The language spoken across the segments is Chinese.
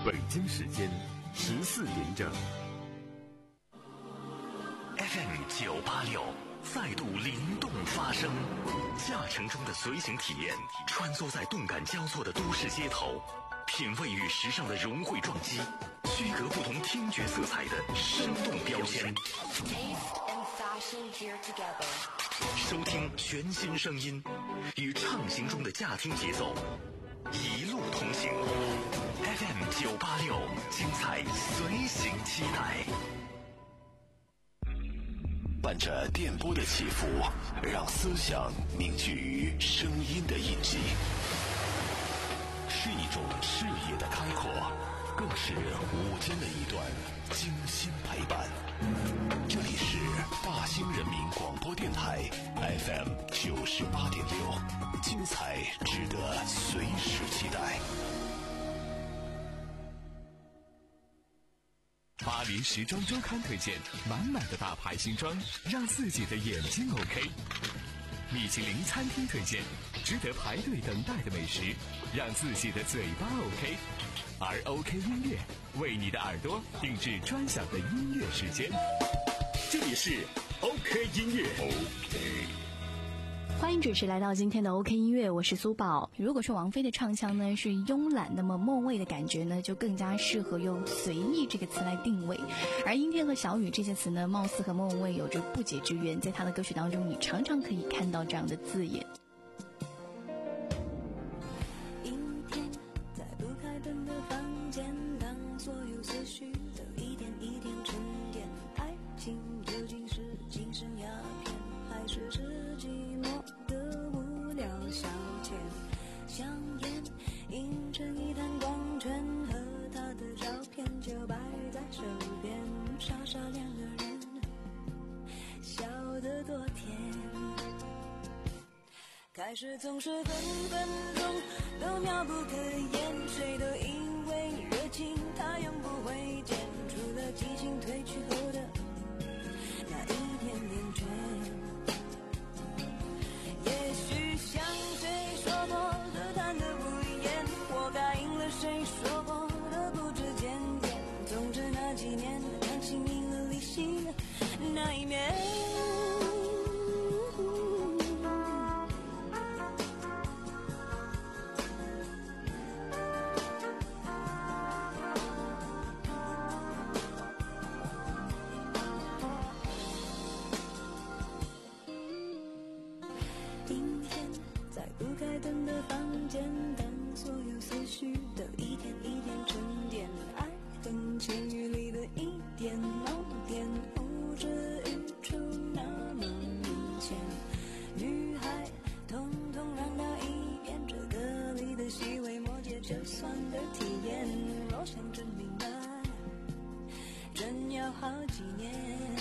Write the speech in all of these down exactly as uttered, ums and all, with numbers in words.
北京时间十四点整。 F M 九八六再度灵动发声，驾乘中的随行体验，穿梭在动感交错的都市街头，品味与时尚的融汇撞击，区隔不同听觉色彩的生动标签。收听全新声音，与畅行中的驾听节奏，一路同行。F M 九八六，精彩随行期待。 伴着电波的起伏，让思想凝聚于声音的印记，是一种视野的开阔，更是午间的一段精心陪伴。这里是大兴人民广播电台 F M 九十八点六，精彩值得随时期待。 巴黎时装周刊推荐满满的大牌新装，让自己的眼睛 OK。米其林餐厅推荐值得排队等待的美食，让自己的嘴巴 OK。而 OK 音乐为你的耳朵定制专享的音乐时间。 这里是 OK 音乐 OK。 欢迎准时来到今天的 OK 音乐，我是苏宝。如果说王菲的唱腔呢是慵懒，那么莫蔚的感觉呢就更加适合用随意这个词来定位。而阴天和小雨这些词呢，貌似和莫蔚有着不解之缘，在她的歌曲当中你常常可以看到这样的字眼。 阴天在不开灯的房间，当所有思绪都一点一点沉淀，爱情究竟是精神鸦片，还是是寂寞的无聊消遣？香烟映成一滩光圈，和他的照片就摆在手边，傻傻两个人笑得多甜。开始总是分分钟都妙不可言，谁都以为热情它永不会减，除了激情褪去后的那一点点倦。也许像谁说过的谈得不厌，活该应了谁说过的不知检点。总之那几年感情赢了理性的那一面。好几年。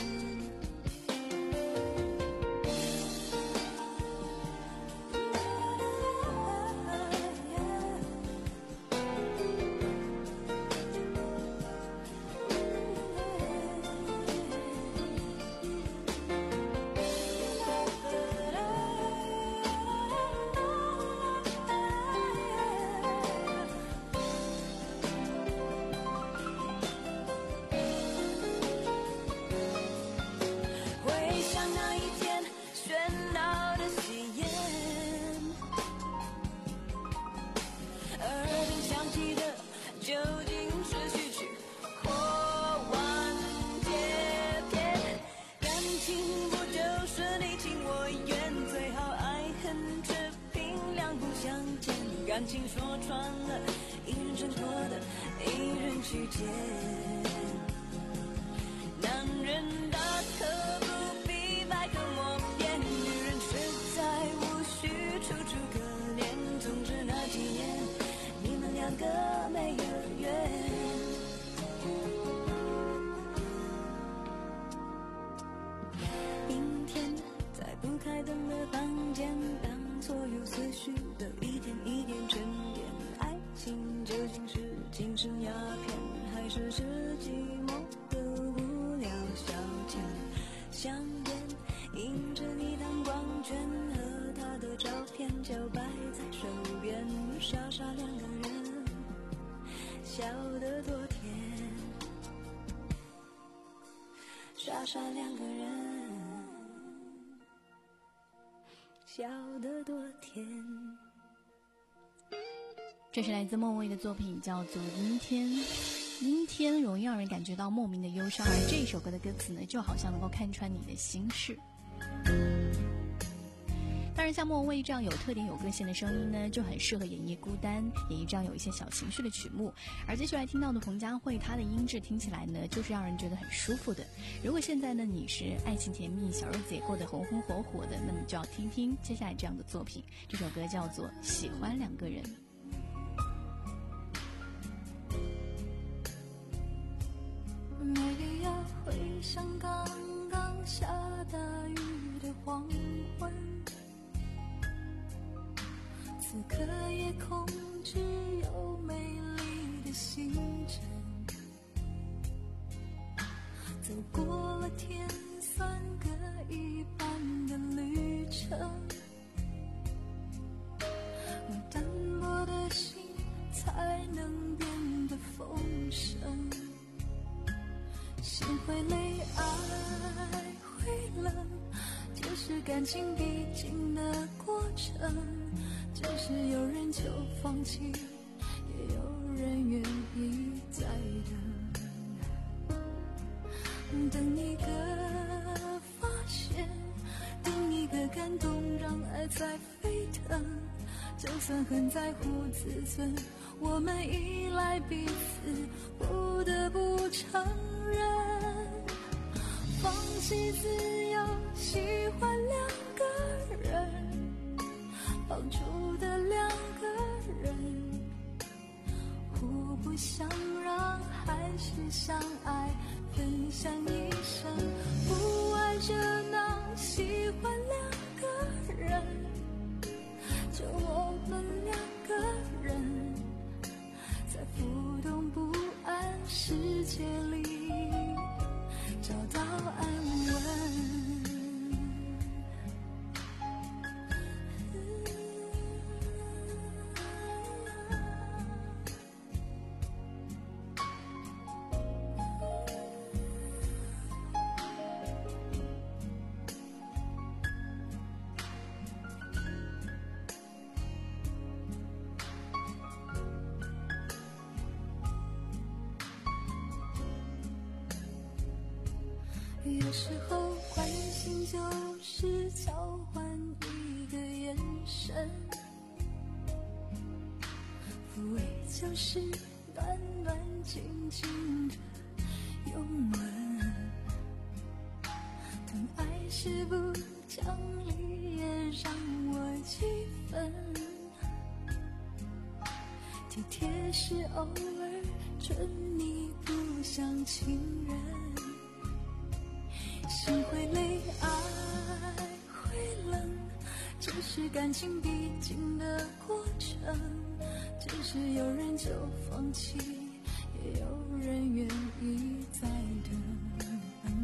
感情说穿了，一人挣脱的，一人去捡。男人大可不必百口莫辩，女人实在无需楚楚可怜。总之那几年，你们两个没有缘。阴天在不开灯的房间，当所有思绪都一点一点沉淀，爱情究竟是精神鸦片，还是是寂寞的无聊消遣？香烟映着一滩光圈，和他的照片就摆在手边，傻傻两个人笑得多甜，傻傻两个人，笑得多甜。 这是来自莫文蔚的作品，叫做《阴天》。阴天容易让人感觉到莫名的忧伤，而这首歌的歌词呢，就好像能够看穿你的心事。当然，像莫文蔚这样有特点、有个性的声音呢，就很适合演绎孤单，演绎这样有一些小情绪的曲目。而接下来听到的彭佳慧，她的音质听起来呢，就是让人觉得很舒服的。如果现在呢你是爱情甜蜜、小日子也过得红红火火的，那么就要听听接下来这样的作品。这首歌叫做《喜欢两个人》。 没必要回想刚刚下大雨的黄昏，此刻夜空只有美丽的星辰，走过了天算各一半的旅程，而淡薄的心才能变得丰盛。心会累，爱会冷，这是感情必经的过程。只是有人就放弃，也有人愿意再等。等一个发现，等一个感动，让爱在沸腾。就算很在乎自尊，我们依赖彼此，不得不承认，放弃自由，喜欢两个人，放逐的两个人，互不相让，还是相爱，分享一生，不爱热闹，喜欢两个人，就我们两个人，在浮动不安世界里找到安稳。有时候关心就是交换一个眼神，抚慰就是暖暖静静的拥吻，疼爱是不讲理也让我几分，体贴是偶尔准你不像情人，心会累，爱会冷，这是感情必经的过程。只是有人就放弃，也有人愿意再等。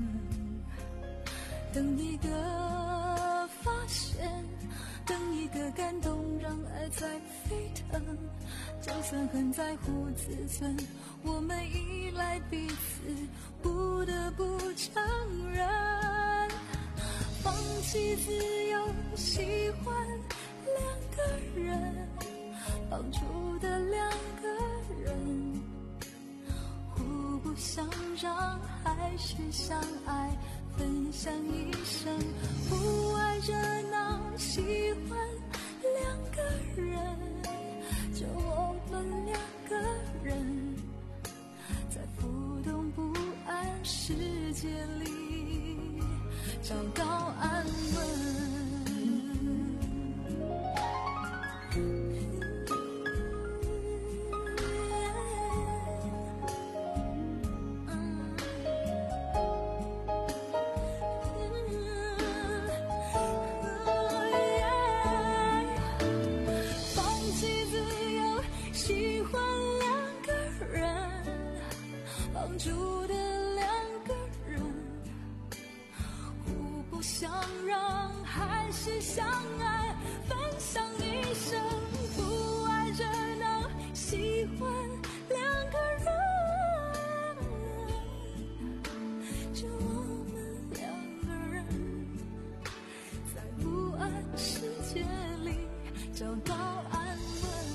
等一个发现，等一个感动，让爱在沸腾。就算很在乎自尊，我们依赖彼此，不得不承认，放弃自由，喜欢两个人，放逐的两个人，互不相让，还是相爱，分享一生，不爱热闹，喜欢两个人，就我们两个人，在浮动不安世界里找到安稳。住的两个人，互不相让，还是相爱，分享一生，不爱热闹，喜欢两个到安稳。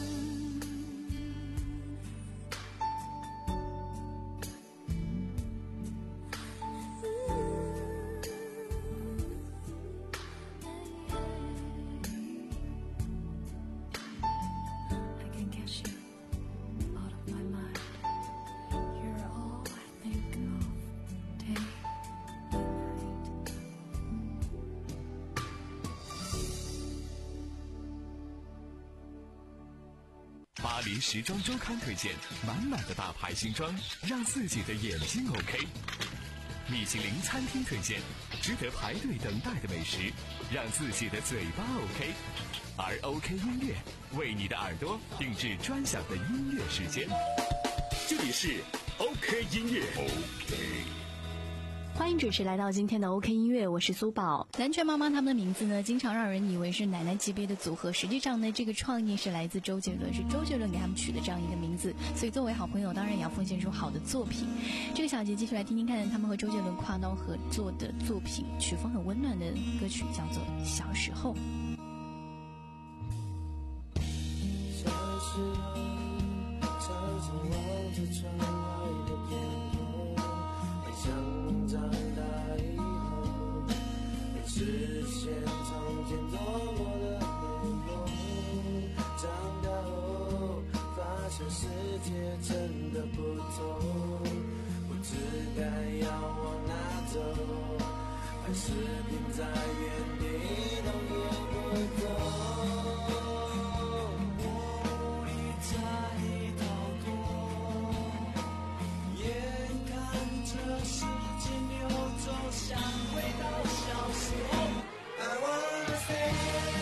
巴黎时装周刊推荐满满的大牌新装，让自己的眼睛 OK。米其林餐厅推荐值得排队等待的美食，让自己的嘴巴 OK。而 OK 音乐为你的耳朵定制专享的音乐时间。 这里是 OK 音乐 OK。 欢迎准时来到今天的 OK 音乐，我是苏宝。南拳妈妈他们的名字呢，经常让人以为是奶奶级别的组合，实际上呢，这个创意是来自周杰伦，是周杰伦给他们取的这样一个名字。所以作为好朋友，当然也要奉献出好的作品。这个小节继续来听听看他们和周杰伦跨刀合作的作品，曲风很温暖的歌曲，叫做《小时候》。 小时候，常常望着窗外的天空，幻想长大以后能实现从前多么的美梦。长大后，发现世界真的不同，不知该要往哪走，还是停在原地动也不动。想回到小时候 I wanna stay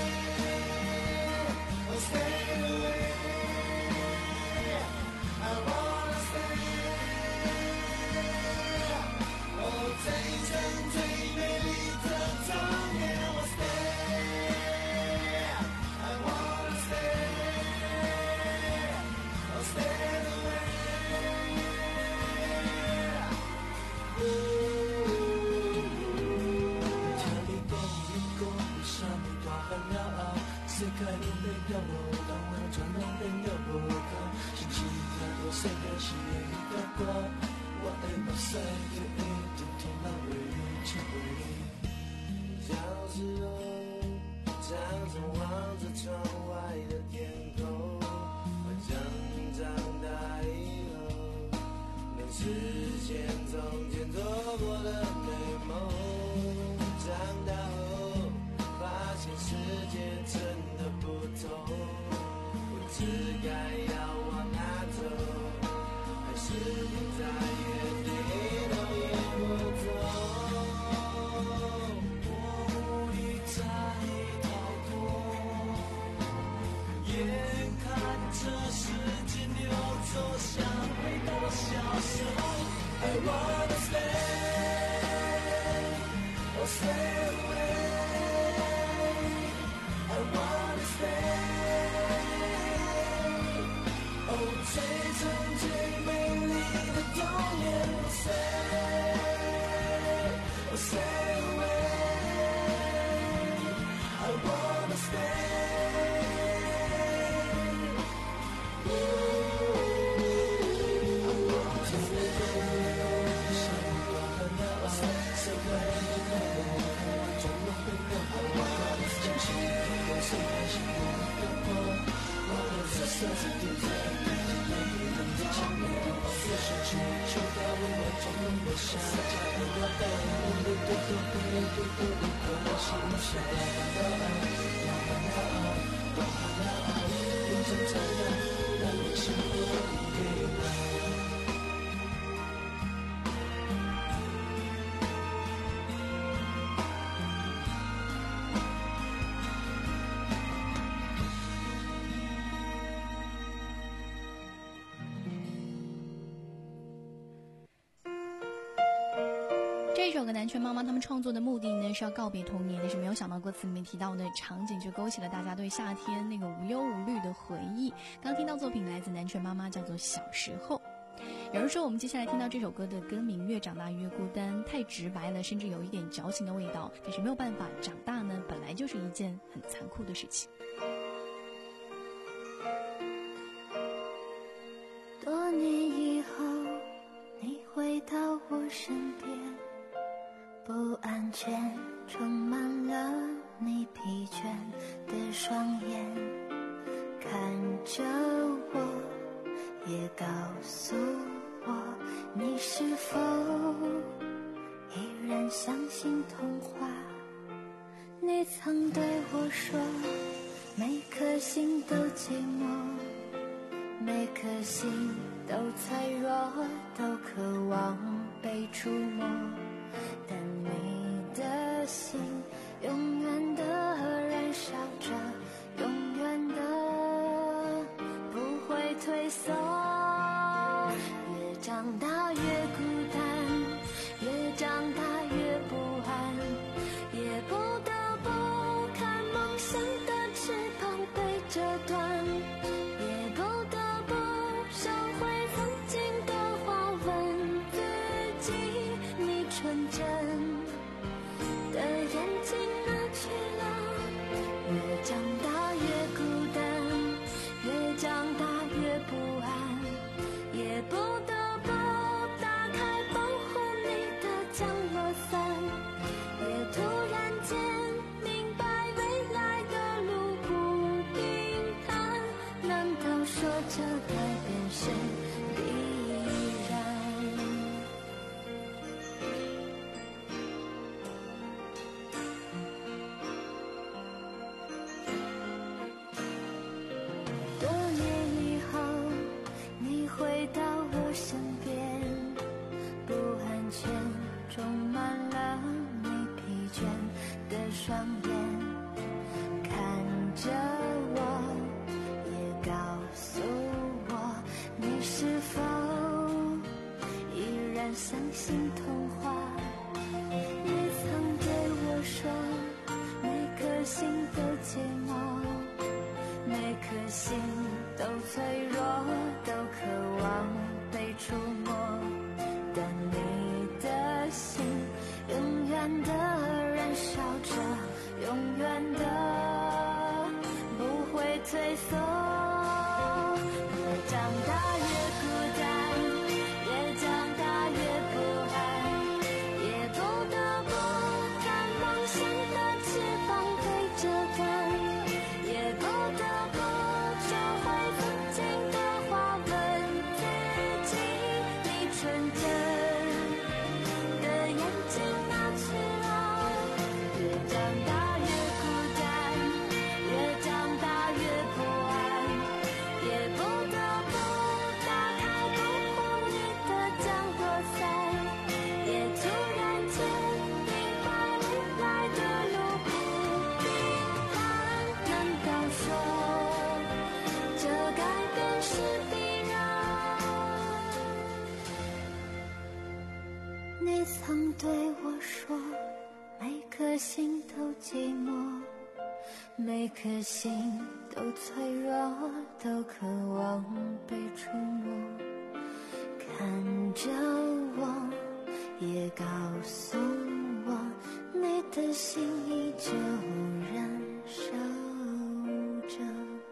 or stay away I wanna stay 哦，最真最美丽的童年我 stay I wanna stay or stay away世界都變咗無同，傳統變咗無同，前次太多世界是一個個，我的夢想就一定同那回憶成回憶。小時候，常常望着窗外的天空，幻想長大以後能實現從前做過的美夢。長大後，發現世界真的不同，不知該要往哪走，還是停在原地動也不動。我一再逃脫，眼看着時間流走，想回到小時候。I wanna stay, oh stay away I wanna stay 哦，最真最美麗的童年我 stay Oh stay away I wanna stay I wanna stay 想我很遙遠世界的那個轉動變得好快真心我雖然是一個夢我的紫色是點綴每一人的強烈我隨時去嗅到溫暖中的夏天我的夢裡多多不能多多不可能是無限的愛要不要愛不要愛變成這樣讓你生活以來这首歌南拳妈妈他们创作的目的呢是要告别童年，但是没有想到歌词里面提到的场景就勾起了大家对夏天那个无忧无虑的回忆。刚听到作品来自南拳妈妈，叫做《小时候》。有人说我们接下来听到这首歌的歌名越长大越孤单，太直白了，甚至有一点矫情的味道，但是没有办法，长大呢本来就是一件很残酷的事情。 圈，充满了你疲倦的双眼，看着我，也告诉我，你是否依然相信童话？你曾对我说，每颗心都寂寞，每颗心都脆弱，都渴望被触摸，但你的心永远的燃烧着，永远的不会退缩。越长大越孤单，越长大越不安，也不得不看梦想的翅膀被折断，也不得不收回曾经的话，问自己，你纯真的眼睛哪去了？越长大越孤单，越长大越不安，也不得不打开保护你的降落伞，也突然间明白未来的路不平坦，难道说这改变是必然？多年以后，你回到我身边，不安全充满了你疲倦的双眼，看着我，也告诉我，你是否依然相信童话？你曾对我说，每颗心都寂寞，每颗心都脆弱，都渴望被触摸，但你的心永远的燃烧着，永远的不会退缩。越长大越孤单，越长大越不安，也不得不看梦想的翅膀被折断，也不得不收回曾经的话，问自己，你纯真的眼睛哪去了？越长大越孤单，越长大越不安，也不得不打开保护你的降落伞，也突然间明白未来的路不平坦，难道说这改变是必然？你曾对我说，每颗心都寂寞，每颗心都脆弱，都渴望被触摸，看着我，也告诉我，你的心依旧燃烧着。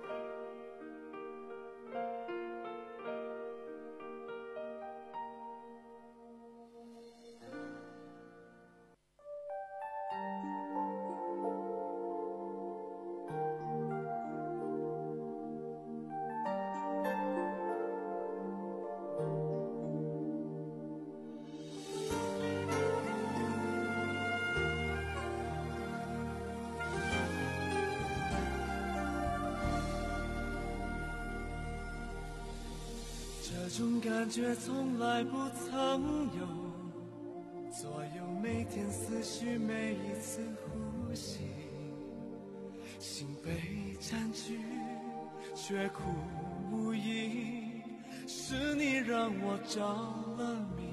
这种感觉从来不曾有，左右每天思绪，每一次呼吸，心被占据，却苦无依，是你让我着了迷，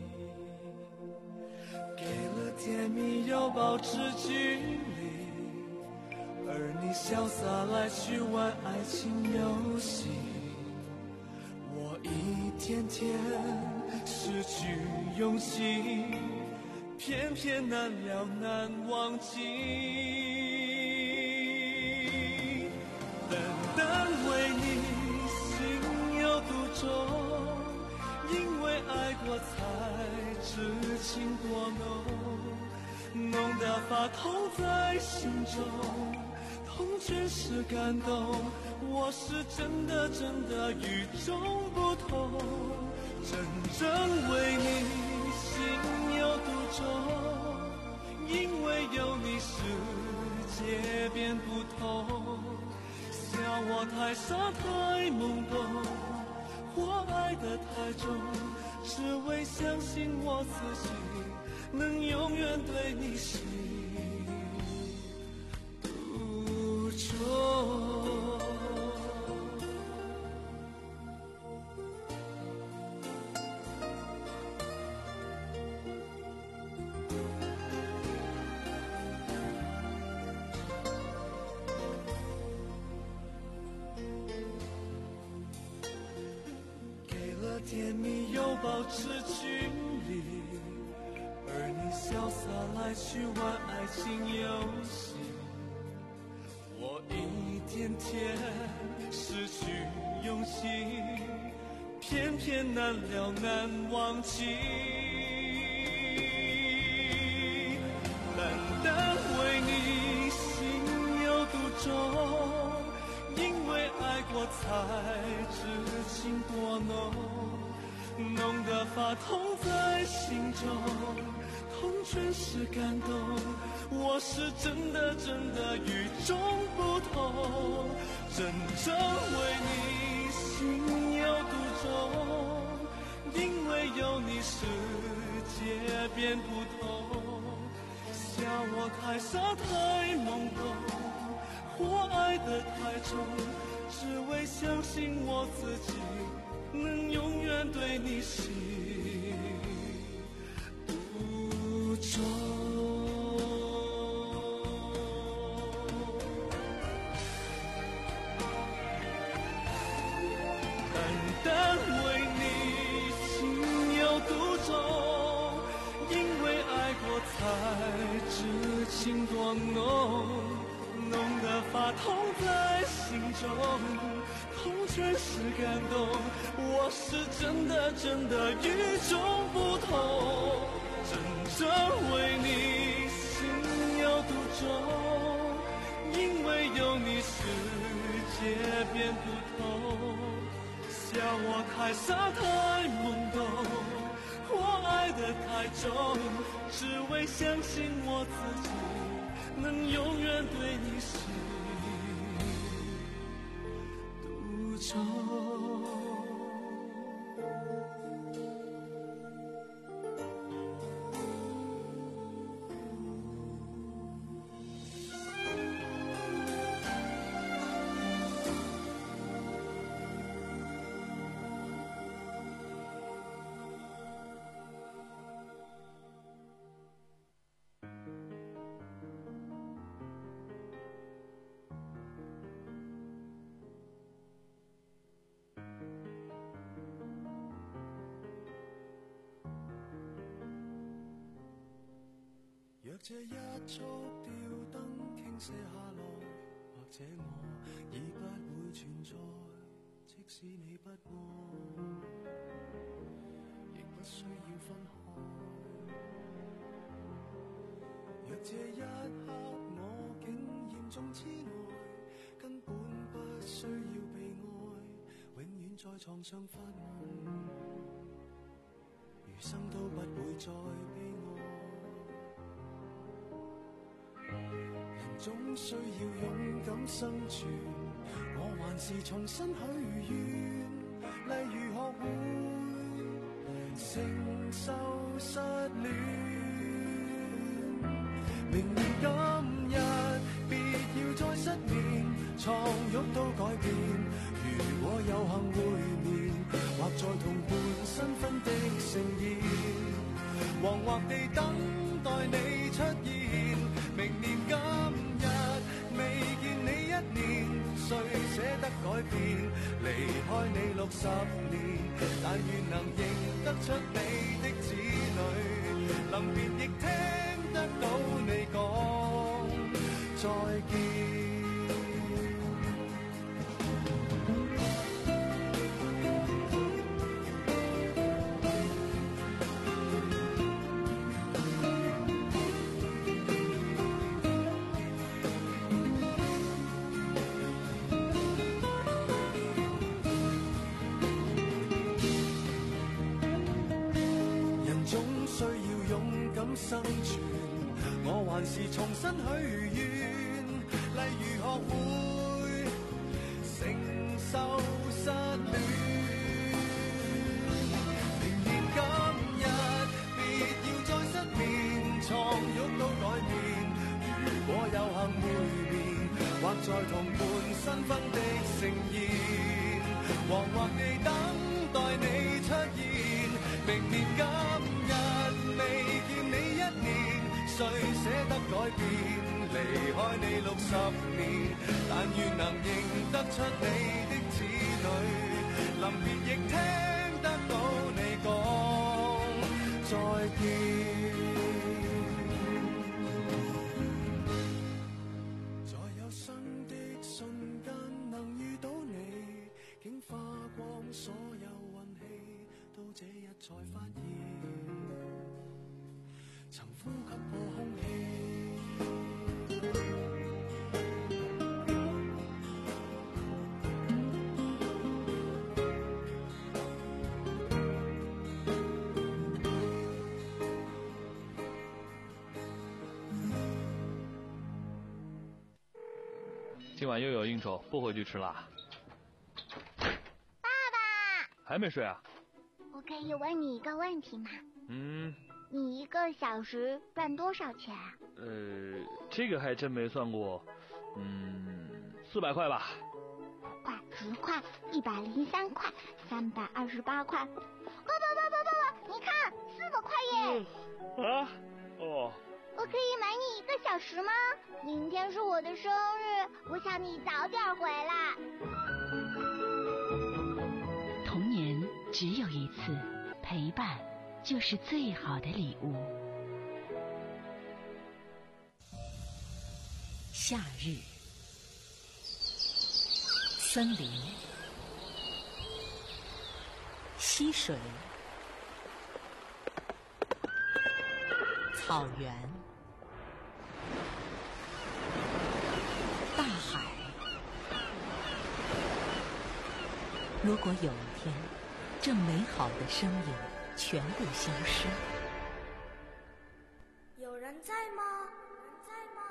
给了甜蜜又保持距离，而你潇洒来去玩爱情游戏，我一天天失去勇气，偏偏难了难忘记。单单为你心有独钟，因为爱过才知情多浓， 弄得发痛在心中，痛全是感动。我是真的真的与众不同，真正为你心有独钟，因为有你世界变不同。笑我太傻太懵懂，我爱得太重，只为相信我自己能永远对你心独钟。甜蜜又保持距离，而你潇洒来去玩爱情游戏，我一天天失去勇气，偏偏难了难忘记。单单为你心有独钟，因为爱过才知情多浓，弄得发痛在心中，痛全是感动。我是真的真的与众不同，真正为你心有独钟，因为有你世界变不同。笑我太傻太懵懂，我爱得太重，只为相信我自己能永远对你心独钟。单单为你心有独钟，因为爱过才知情多浓，弄得发痛在心中，痛全是感动。我是真的真的与众不同，真正为你心有独钟，因为有你世界变不同。笑我太傻太懵懂，我爱得太重，只为相信我自己能永远对你心独钟。若這一束吊燈傾瀉下來，或者我已不會存在，即使你不愛，亦不需要分開。若這一刻我竟嚴重痴呆，根本不需要被愛，永遠在床上發夢，餘生都不會再悲哀。人總需要勇敢生存，我還是重新許願，例如學會承受失戀。明年今日別要再失眠，床褥都改變。如果有幸會面，或在同伴新婚的盛宴，惶惑地等待你出現。明年今日未見你一年，誰捨得改變？離開你六十年，但願能認得出你的子女，臨別亦聽得到你講再見。 生存，我還是重新許願，例如學會承受失戀。明年今日別要再失眠，床褥都改變。如果有幸會面，或在同伴新婚的盛宴，惶惑地等待你出現。明年今日未見你一年，誰捨得改變？離開你六十年，但願能認得出你的子女，臨別亦聽得到你講再見。在有生的瞬間能遇到你，竟花光所有運氣，到這日才發現，曾呼吸過空氣。 今晚又有应酬，不回去吃啦。 爸爸， 还没睡啊？ 我可以问你一个问题吗？ 嗯。 你一个小时赚多少钱啊？ 呃，这个还真没算过。嗯，四百块吧。 五块、十块、一百零三块、三百二十八块。爸爸爸爸爸爸，你看，四百块耶！ 嗯、啊？哦。 我可以买你一个小时吗？明天是我的生日，我想你早点回来。 童年只有一次，陪伴就是最好的礼物。夏日，森林，溪水，草原，大海。如果有一天，这美好的声音全部消失， 有人在吗？有人在吗？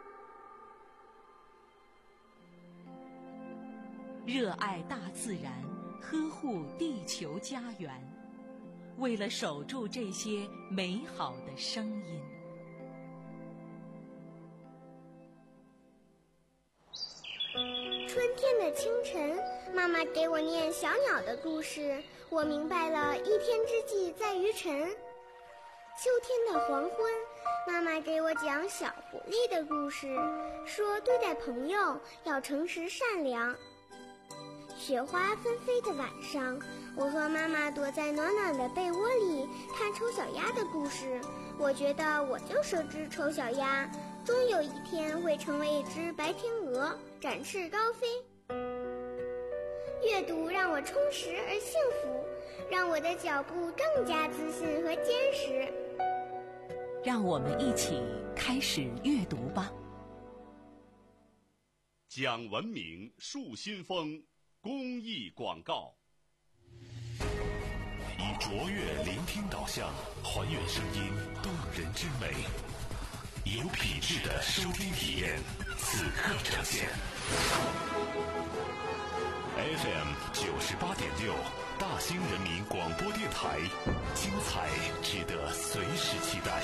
热爱大自然，呵护地球家园，为了守住这些美好的声音。 春天的清晨，妈妈给我念小鸟的故事，我明白了一天之计在于晨。秋天的黄昏，妈妈给我讲小狐狸的故事，说对待朋友要诚实善良。雪花纷飞的晚上，我和妈妈躲在暖暖的被窝里看丑小鸭的故事，我觉得我就是只丑小鸭，终有一天会成为一只白天鹅，展翅高飞。阅读让我充实而幸福，让我的脚步更加自信和坚实。 让我们一起开始阅读吧。 讲文明树新风公益广告。 以卓越聆听导向，还原声音动人之美，有品质的收听体验，此刻呈现。F M 九十八点六，大兴人民广播电台，精彩值得随时期待。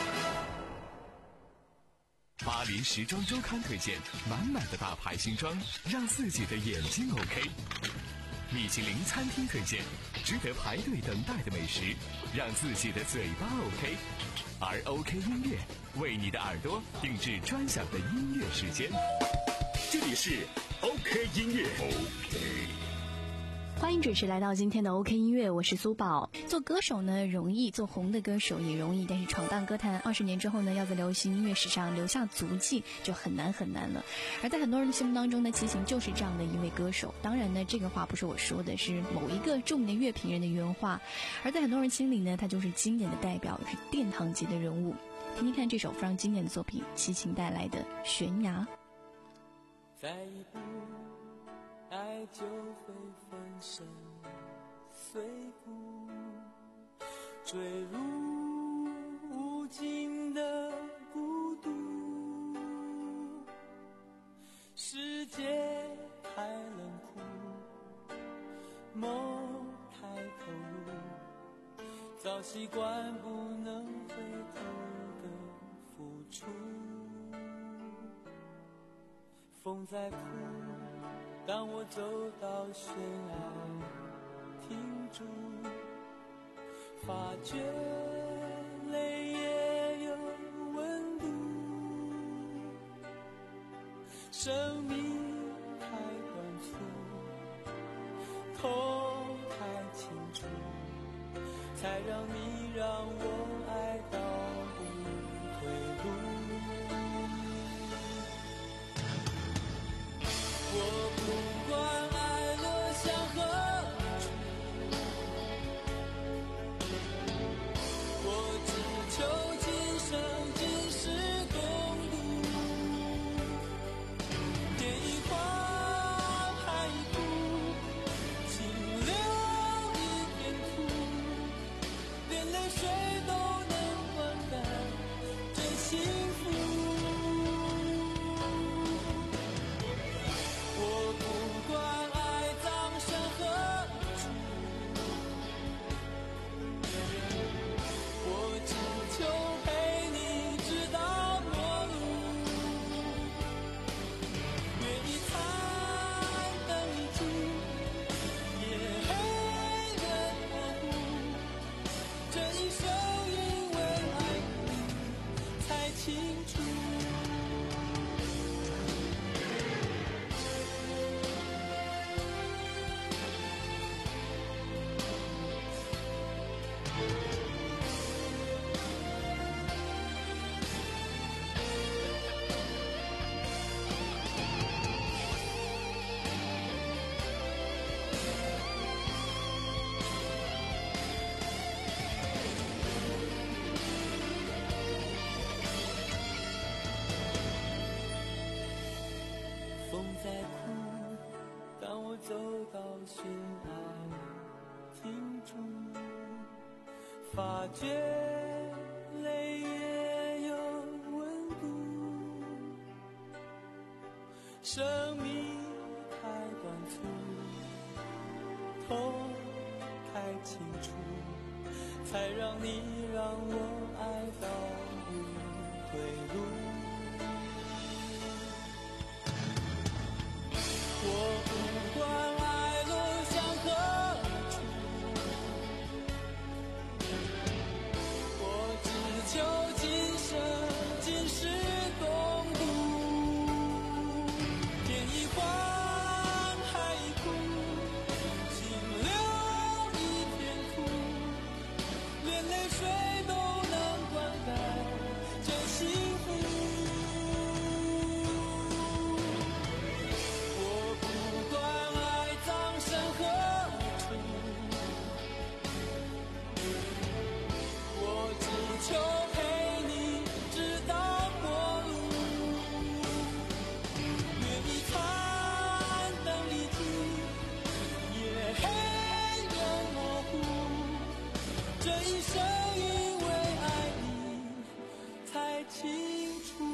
巴黎时装周刊推荐满满的大牌新装，让自己的眼睛 OK。米其林餐厅推荐值得排队等待的美食，让自己的嘴巴 OK。而 OK 音乐为你的耳朵定制专享的音乐时间。 这里是 OK 音乐。OK。 欢迎准时来到今天的 OK 音乐，我是苏宝。做歌手呢容易，做红的歌手也容易，但是闯荡歌坛二十年之后呢，要在流行音乐史上留下足迹就很难很难了。而在很多人的心目当中呢，齐秦就是这样的一位歌手。当然呢，这个话不是我说的，是某一个著名的乐评人的原话。而在很多人心里呢，他就是经典的代表，是殿堂级的人物。听听看这首非常经典的作品，齐秦带来的《悬崖》。 再一步爱就会粉身碎骨，坠入无尽早习惯不能回头的付出。风在哭，当我走到悬崖停住，发觉泪也有温度。生命太短促，痛太清楚，才让你让我爱到不退路。我不管爱落向何处，我只求今生今世共度。天一花海一哭，情留一片土，连泪水都能灌溉真幸福。我不管爱葬身何处，我只求陪你直到末路。愿意残灯一炷，夜黑人模糊，这一生因为爱你才清楚。风在哭，当我走到悬崖停住，发觉泪也有温度。生命太短促，痛太清楚，才让你让我爱到不退路。我不管爱落向何处，我只求今生今世共度。天一荒，海一枯，心留一片土，连泪水都能灌溉真幸福。求陪你直到末路，愿意残灯一炷，夜黑人模糊，这一生因为爱你才清楚。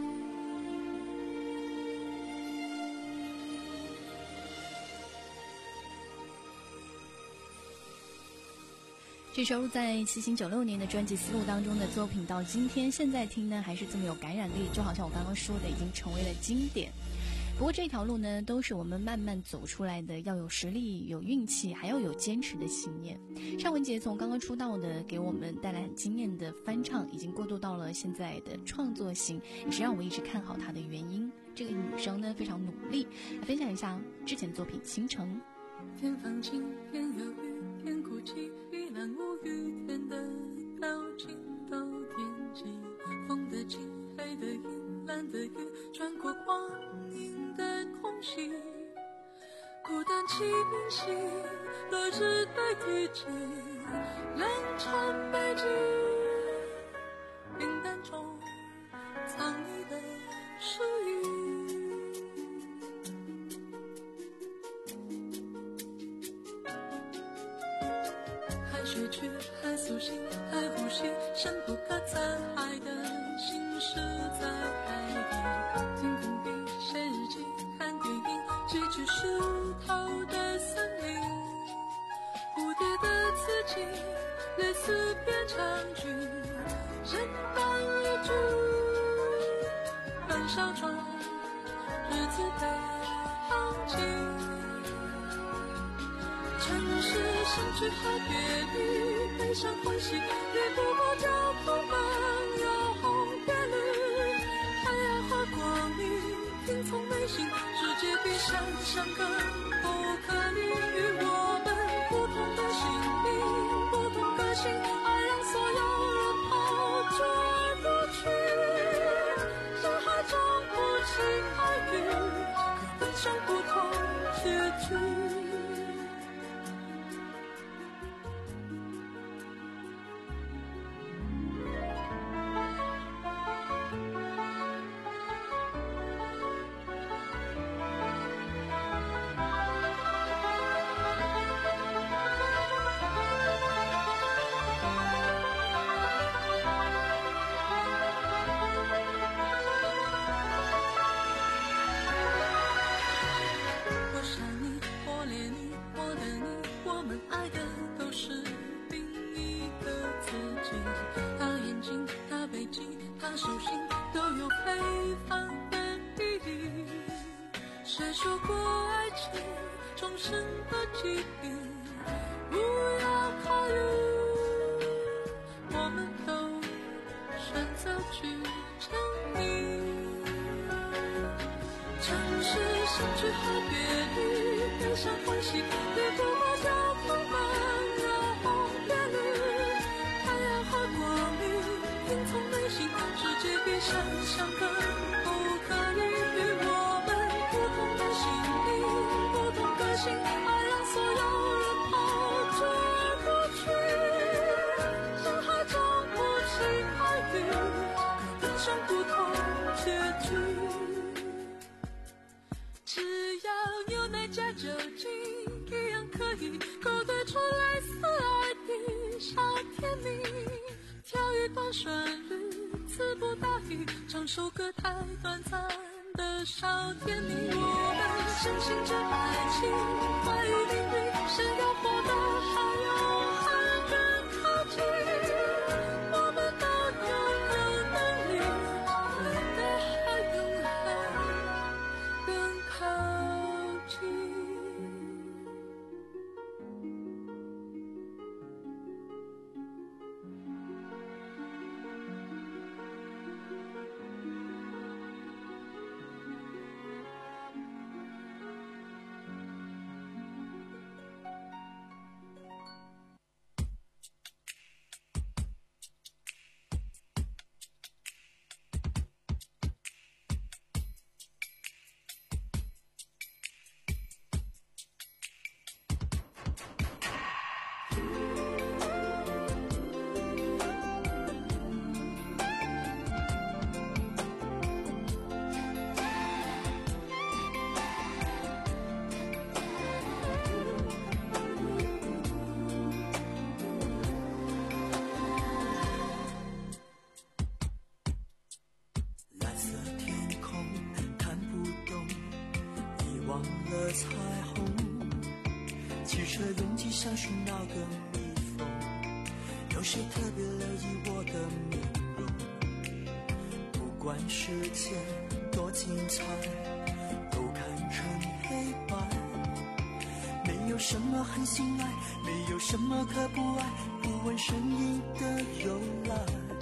这收录在齐秦九六年的专辑《思路》当中的作品，到今天现在听呢，还是这么有感染力，就好像我刚刚说的，已经成为了经典。不过这条路呢，都是我们慢慢走出来的，要有实力、有运气，还要有坚持的信念。尚雯婕从刚刚出道的，给我们带来很惊艳的翻唱，已经过渡到了现在的创作型，也是让我一直看好她的原因。这个女生呢，非常努力。来分享一下之前的作品《倾城》。 边放晴边犹豫边哭泣，一览无余，天的到尽到天际，风的晴，黑的阴，蓝的雨，穿过光阴的空隙，孤单清晰，落日的雨季，良辰美景，平淡中藏你的属于。水去还苏醒，还呼吸，深不可测海的心事在海底。听空笔，写日记，看电影，寄去石头的森林。蝴蝶的自己，类似变唱句，人当日剧，很小众，日子被忘记。城市相聚和别离，悲伤欢喜，越不过交通灯有红变绿，太阳和光明听从内心，世界比想象更不可理喻。我们不同的心灵，不同个性，爱让所有人抛诸而不去。人海中不期而遇，可分享不同结局。谁说过爱情终身的记忆？不要考虑，我们都选择去沉溺。城市相聚和别离，悲伤欢喜，越不过交通灯有红变绿，太阳和光明听从内心，世界比想象更不可理喻。我们不同的心灵，不同个性，爱让所有人抛诸而不去。人海中不期而遇，可分享不同结局。只要牛奶加酒精，一样可以勾兑出类似爱的小甜蜜。跳一段旋律，词不达意，唱首歌太短暂的小甜蜜。我们相信着爱情，怀疑领域，谁要活得好永恒更靠近。我们都拥有能力，活得好永恒更靠近。彩虹，汽车拥挤想寻那个蜜蜂，有谁特别留意我的面容？不管世界多精彩，都看成黑白。没有什么很心爱，没有什么可不爱，不问声音的由来。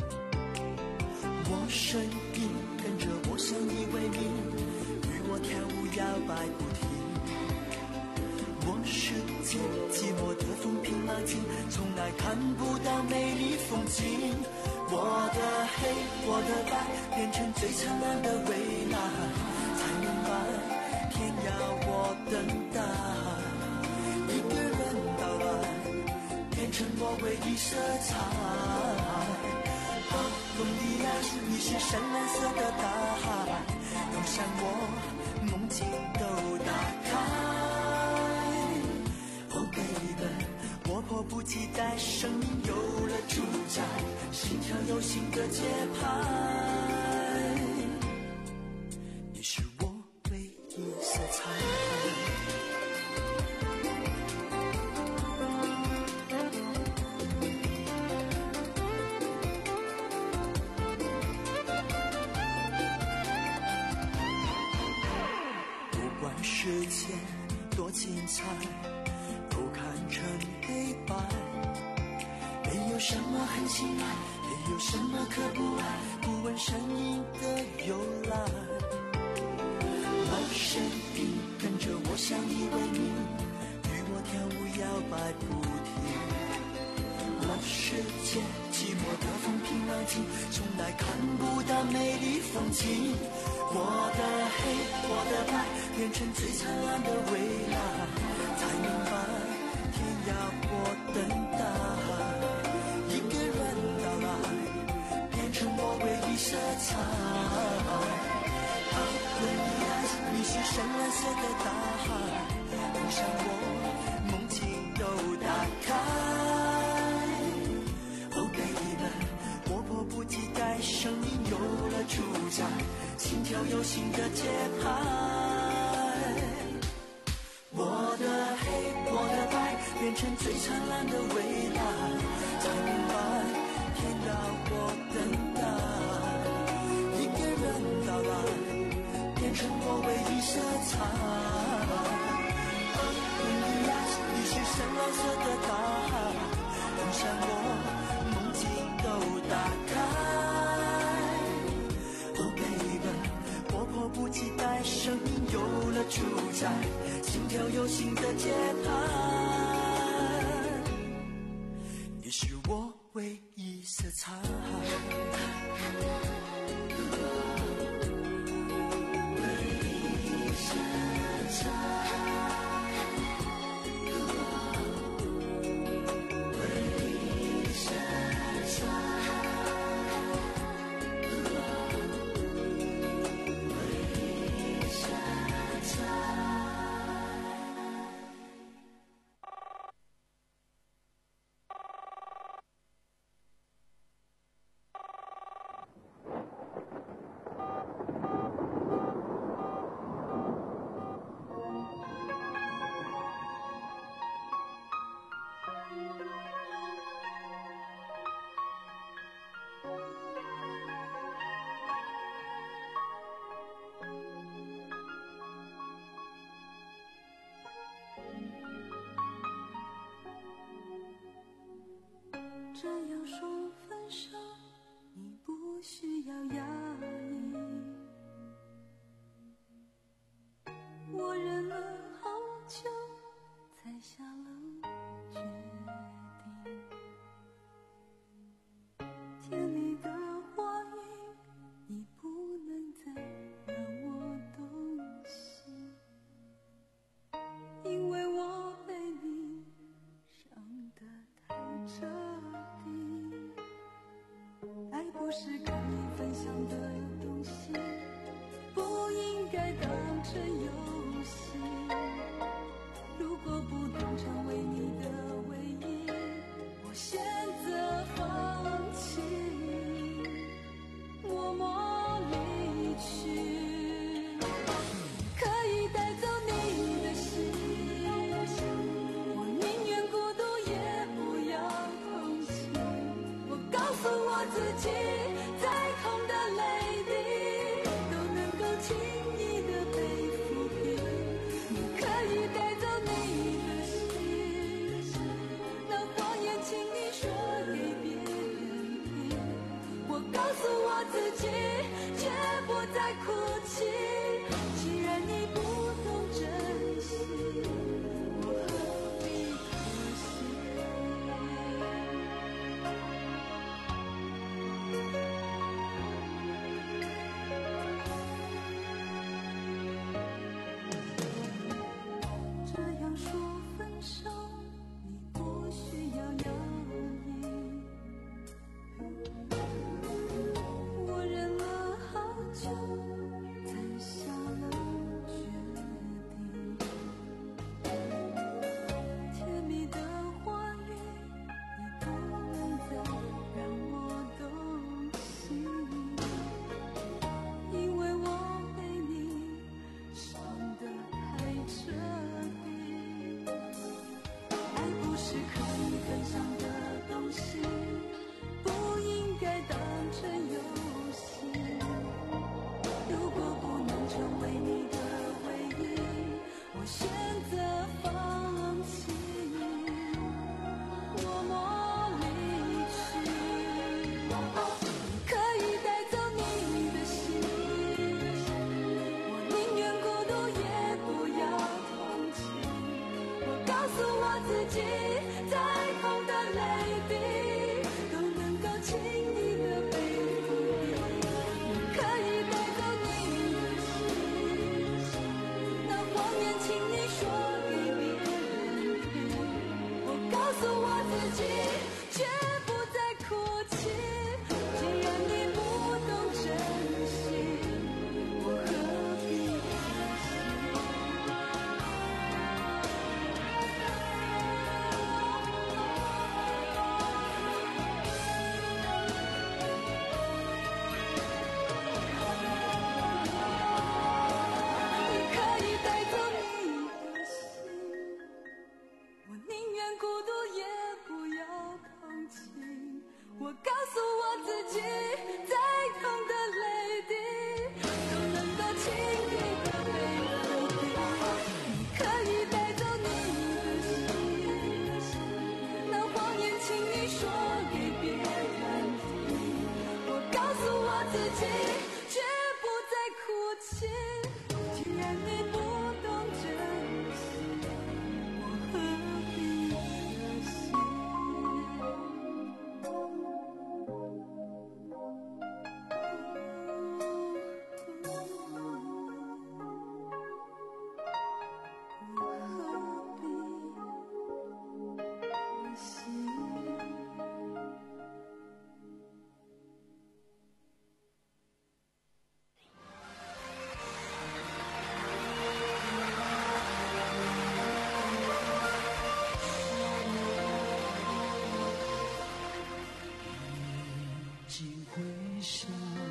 我声音跟着我相依为命，与我跳舞摇摆不停。我世界寂寞的风平浪静，从来看不到美丽风景。我的黑，我的白，变成最灿烂的未来，才明白天要我等待。一个人到来，变成我唯一色彩。暴风的爱，你是深蓝色的大海，涌向我，梦境都打开。我迫不及待，生命有了主宰，心跳有新的节拍。你是我唯一色彩。 世界多精彩，都看成黑白。没有什么很心爱，没有什么可不爱，不问声音的由来。老生命跟着我相依为命，与我跳舞摇摆不停。老世界寂寞的风平浪静，从来看不到美丽风景。我的黑，我的白，变成最灿烂的未来，才明白天要我等待，一个人到来，变成我唯一色彩。Open your eyes， 你是深蓝色的大海，让像我梦境都打开。Oh baby， 活泼不羁待，声音有了主宰，心跳有新的节拍。我的黑，我的白，变成最灿烂的未来，才明白天要我等待，一个人到来，变成我唯一色彩。你是深蓝色的大海，让像我梦境都打开。活泼不期待，声音有了主宰，心跳有新的节拍。你是我唯一色彩。 这样说分手，你不需要压抑。我忍了好久，才下了决定。甜蜜的话语，你不能再让我动心，因为我被你伤得太彻底。爱不是可以分享的东西，不应该当成游戏。如果不能成为你的唯一，我选择放弃，默默离去。可以带走你的心，我宁愿孤独也不要同情。我告诉我自己，再痛的泪滴都能够轻易地被抚平。你可以带走你的心，那谎言请你说给别人听。我告诉我自己，绝不再哭泣。既然你不懂珍惜，我何必可惜？ 诉我自己，再痛的泪滴都能够轻易的被抚平。你可以带走你的心，那谎言请你说给别人听。我告诉我自己，绝不再哭泣。既然你不懂珍惜，我何必可惜？ 几回首，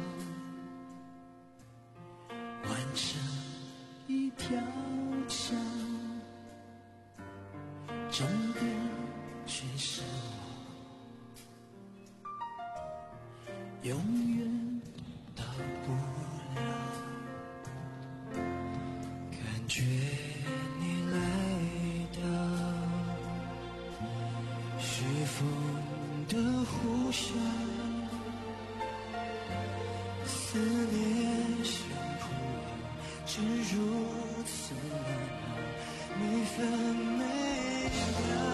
完成一条桥，终点却是我，永远到不了。感觉你来到，随风的呼啸。思念相扑是如此难熬，每分每秒。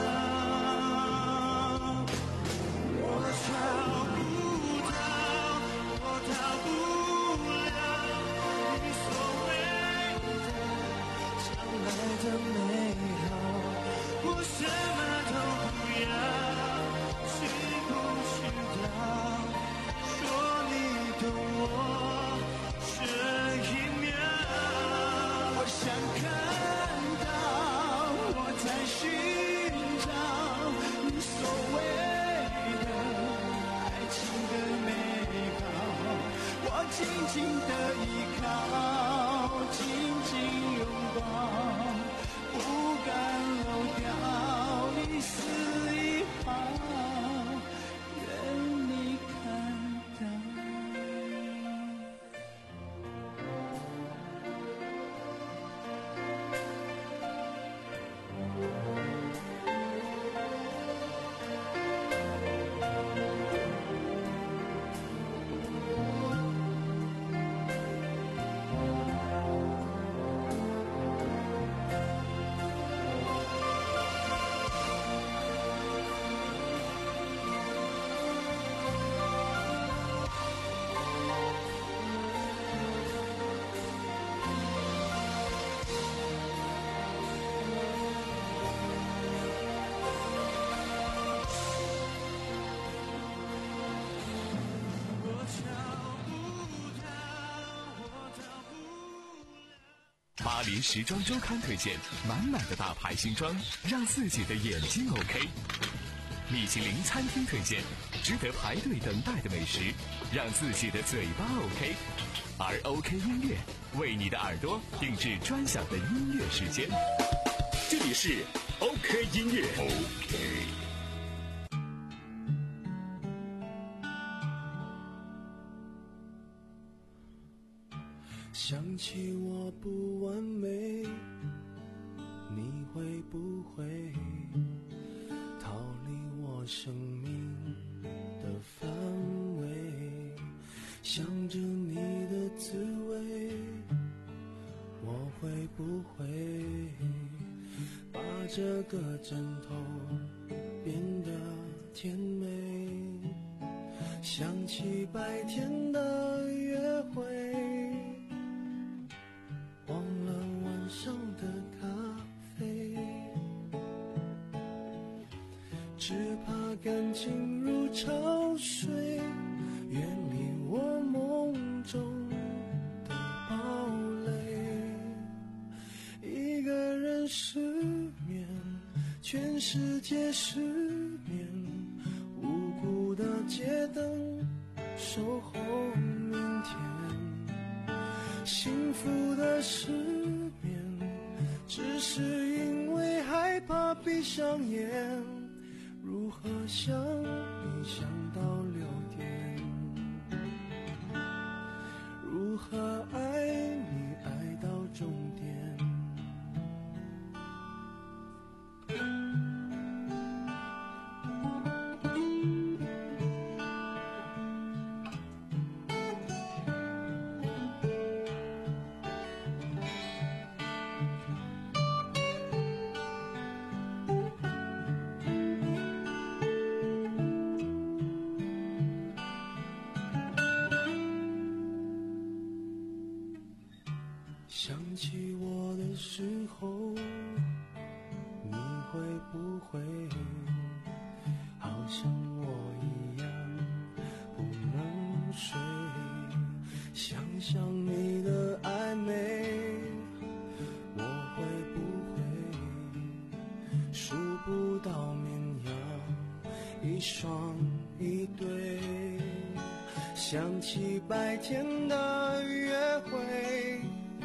我逃不逃，我逃不了你所谓的将来的美好，我什么都不要，知不知道？说你懂我这一秒，我想看到我在寻找你所谓的爱情的美好，我紧紧的依靠，紧紧拥抱，不敢漏掉一丝一毫，愿你看到。 巴黎时装周刊推荐满满的大牌新装，让自己的眼睛 OK。米其林餐厅推荐值得排队等待的美食，让自己的嘴巴 OK。而 OK 音乐为你的耳朵定制专享的音乐时间。 这里是 OK 音乐 OK。 想起我不完美，你会不会逃离我生命的范围？想着你的滋味，我会不会把这个枕头变得甜美？想起白天的约会，忘了晚上的咖啡，只怕感情如潮水，远离我梦中的堡垒。一个人失眠，全世界失眠，无辜的街灯守候明天。幸福的失眠，只是因为害怕闭上眼，如何想你想到流起我的时候，你会不会好像我一样不能睡？想想你的暧昧，我会不会数不到绵羊一双一对？想起白天的约会，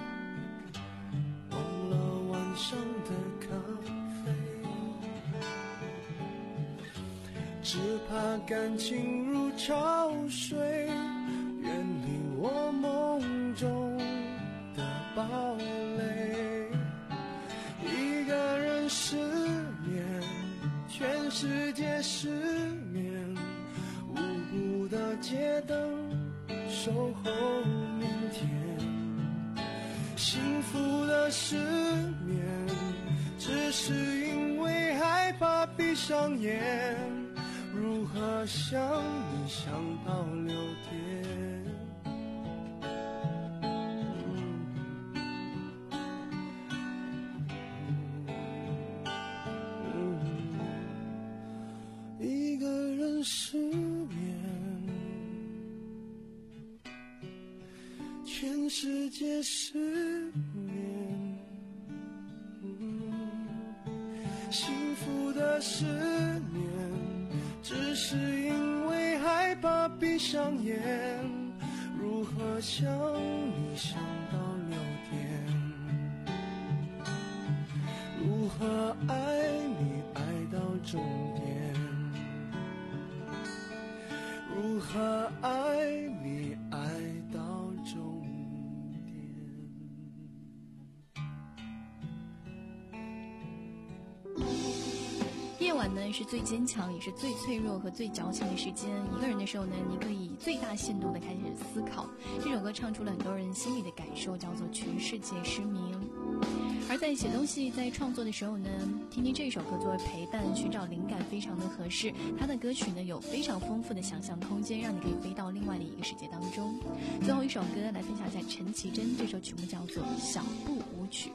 忘了晚上的咖啡，只怕感情如潮水，远离我梦中的堡垒。一个人失眠，全世界失眠，无辜的街灯守候明天。幸福的失眠，只是因为害怕闭上眼，如何想你想到六点。一个人失眠，全世界失眠。幸福的失眠，只是因为害怕闭上眼，如何想你想到六点，如何爱你爱到终点，如何爱你爱到终点。 夜晚呢是最坚强也是最脆弱和最矫情的时间，一个人的时候呢，你可以最大限度的开始思考。这首歌唱出了很多人心里的感受，叫做全世界失眠。而在写东西在创作的时候呢，听听这首歌作为陪伴寻找灵感非常的合适。他的歌曲呢有非常丰富的想象空间，让你可以飞到另外的一个世界当中。最后一首歌来分享一下陈绮贞，这首曲目叫做《小步舞曲》。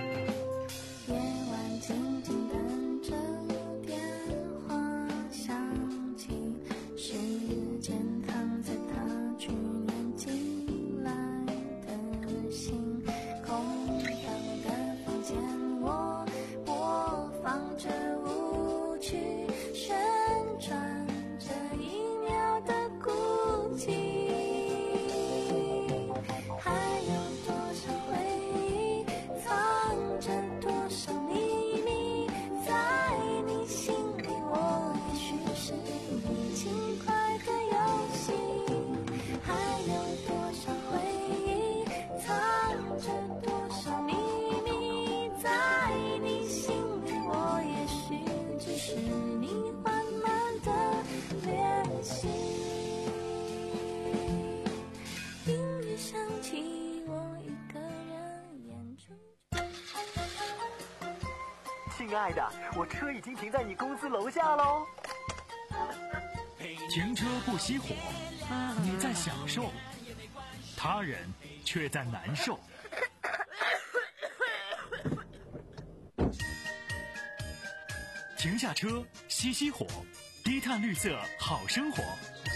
夜晚静静等着电话响亲爱的，我车已经停在你公司楼下喽。 停车不熄火，你在享受，他人却在难受。停下车，熄熄火，低碳绿色好生活。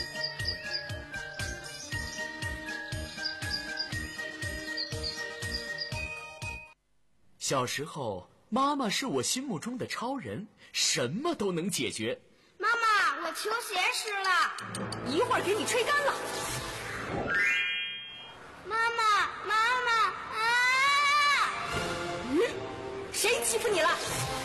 小时候，妈妈是我心目中的超人，什么都能解决。 妈妈，我球鞋湿了， 一会儿给你吹干了。 妈妈，妈妈啊！ 嗯，谁欺负你了？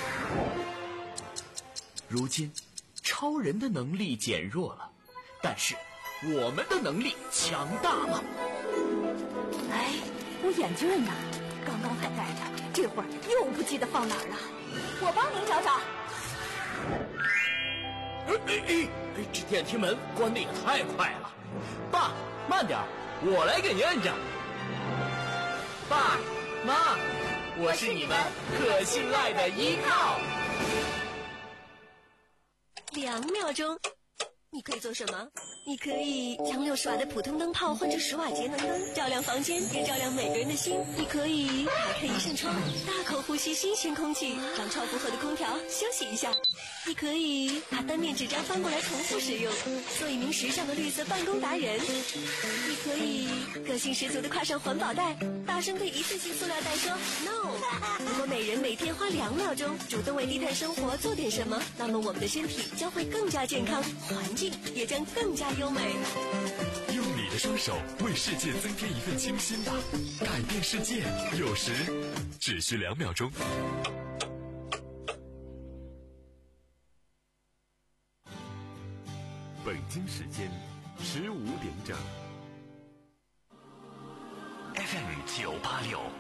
如今，超人的能力减弱了，但是我们的能力强大了。 哎，我眼镜呢？刚刚还戴着，这会儿又不记得放哪儿了。我帮您找找。 哎哎哎！这电梯门关得也太快了。爸，慢点，我来给您摁着。爸妈，我是你们可信赖的依靠。 两秒钟，你可以做什么？你可以将六十瓦的普通灯泡换成十瓦节能灯，照亮房间，也照亮每个人的心。你可以打开一扇窗，大口呼吸新鲜空气，让超负荷的空调休息一下。你可以把单面纸张翻过来重复使用，做一名时尚的绿色办公达人。你可以个性十足的挎上环保袋，大声对一次性塑料袋说 no。如果每人每天花两秒钟主动为低碳生活做点什么，那么我们的身体将会更加健康，环境也将更加优美。 用你的双手为世界增添一份清新吧，改变世界有时只需两秒钟。 北京时间十五点整。 F M 九八六。